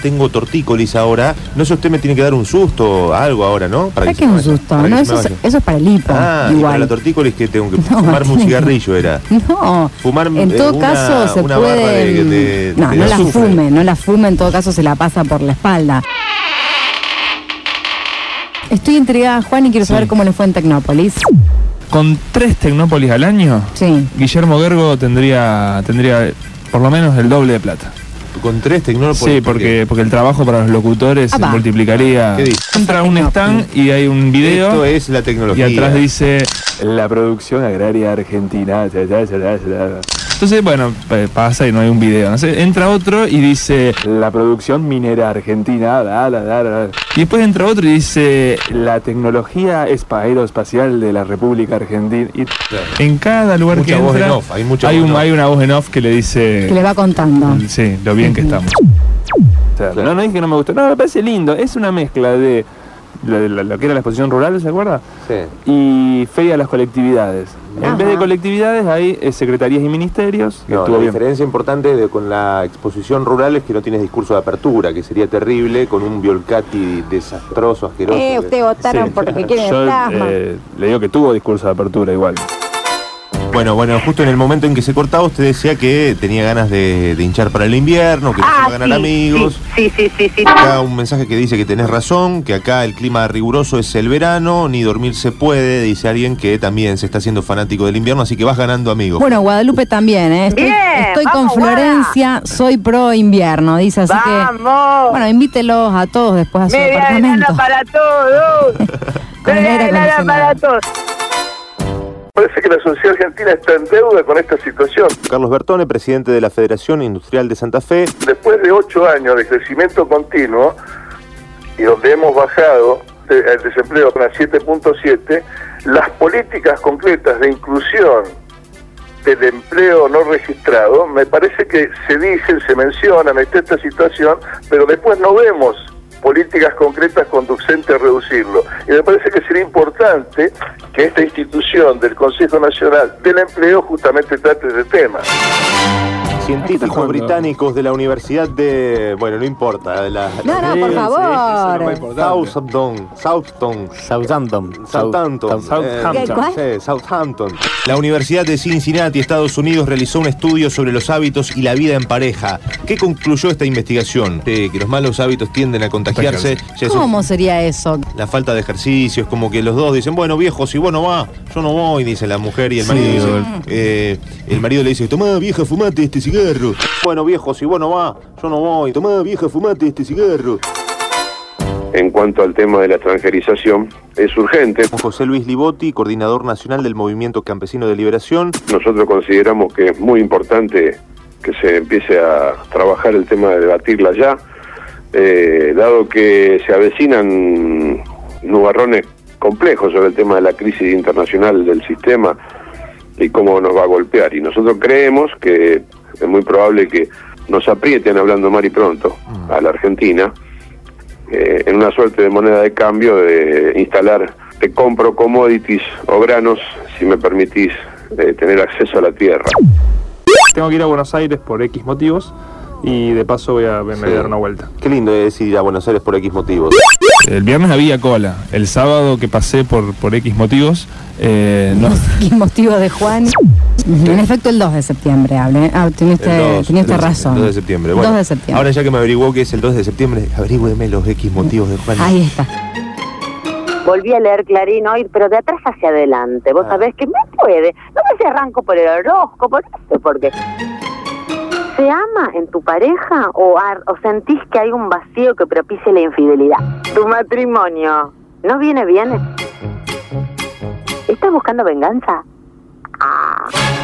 tengo tortícolis ahora, no sé, usted me tiene que dar un susto, algo ahora, ¿no? ¿Para qué es un susto? No, eso es para el hipo. Igual. Y para la tortícolis que tengo que fumarme un cigarrillo era. No, fumarme en todo caso se puede... No la fume, en todo caso se la pasa por la espalda. Estoy intrigada, Juan, y quiero saber cómo le fue en Tecnópolis. Con 3 Tecnópolis al año, Guillermo Gergo tendría por lo menos el doble de plata. ¿Con 3 Tecnópolis? Sí, porque el trabajo para los locutores se multiplicaría. Entra un stand y hay un video. Esto es la tecnología. Y atrás dice la producción agraria argentina. Entonces, bueno, pasa y no hay un video. ¿No? Entra otro y dice la producción minera argentina. Y después entra otro y dice la tecnología aeroespacial de la República Argentina. Y en cada lugar que entra hay una voz en off que le dice... Que le va contando. Sí, lo bien que estamos. O sea, no dije que no me gustó. No, me parece lindo. Es una mezcla de lo que era la exposición rural, ¿se acuerda? Sí. Y feria de las colectividades. En vez de colectividades hay secretarías y ministerios. No, la diferencia importante con la exposición rural es que no tienes discurso de apertura, que sería terrible con un Biolcati desastroso, asqueroso. Ustedes votaron porque quieren plasma. Le digo que tuvo discurso de apertura igual. Bueno, justo en el momento en que se cortaba, usted decía que tenía ganas de hinchar para el invierno, que no se va a ganar amigos. Sí. Acá un mensaje que dice que tenés razón, que acá el clima riguroso es el verano, ni dormir se puede, dice alguien que también se está haciendo fanático del invierno, así que vas ganando amigos. Bueno, Guadalupe también, Estoy con Florencia, soy pro invierno, dice, así que... Bueno, invítelos a todos después a su apartamento. Para todos. Para todos. Parece que la sociedad argentina está en deuda con esta situación. Carlos Bertone, presidente de la Federación Industrial de Santa Fe. Después de 8 años de crecimiento continuo, y donde hemos bajado el desempleo a 7.7, las políticas concretas de inclusión del empleo no registrado, me parece que se mencionan, está esta situación, pero después no vemos políticas concretas conducentes a reducirlo. Y me parece que sería importante que esta institución del Consejo Nacional del Empleo justamente trate ese tema. Científicos británicos de la Universidad de... Bueno, no importa. No, por favor. Southampton. La Universidad de Cincinnati, Estados Unidos, realizó un estudio sobre los hábitos y la vida en pareja. ¿Qué concluyó esta investigación? Que los malos hábitos tienden a contagiarse. ¿Cómo sería eso? La falta de ejercicio, es como que los dos dicen, bueno, viejo, si vos no vas, yo no voy, dice la mujer, y el marido dice, el marido le dice, tomá, vieja, fumate este cigarro. Bueno, viejo, si vos no vas, yo no voy, tomá, vieja, fumate este cigarro. En cuanto al tema de la extranjerización, es urgente. José Luis Libotti, coordinador nacional del Movimiento Campesino de Liberación. Nosotros consideramos que es muy importante que se empiece a trabajar el tema de debatirla ya, dado que se avecinan nubarrones complejos sobre el tema de la crisis internacional del sistema y cómo nos va a golpear. Y nosotros creemos que es muy probable que nos aprieten, hablando mal y pronto, a la Argentina, en una suerte de moneda de cambio, de instalar, te compro commodities o granos, si me permitís, tener acceso a la tierra. Tengo que ir a Buenos Aires por X motivos y de paso voy a dar una vuelta. Qué lindo es ir a Buenos Aires por X motivos. El viernes había cola. El sábado que pasé por X motivos, no. X motivos de Juan. En efecto, el 2 de septiembre hablé. Teniste razón. El 2 de septiembre. Bueno, 2 de septiembre. Ahora ya que me averiguó que es el 2 de septiembre, averígüeme los X motivos de Juan. Ahí está. Volví a leer Clarín hoy, pero de atrás hacia adelante. Vos sabés que me puede. No sé si arranco por el horóscopo, no sé por qué. ¿Se ama en tu pareja o sentís que hay un vacío que propicie la infidelidad? ¿Tu matrimonio no viene bien? ¿Estás buscando venganza?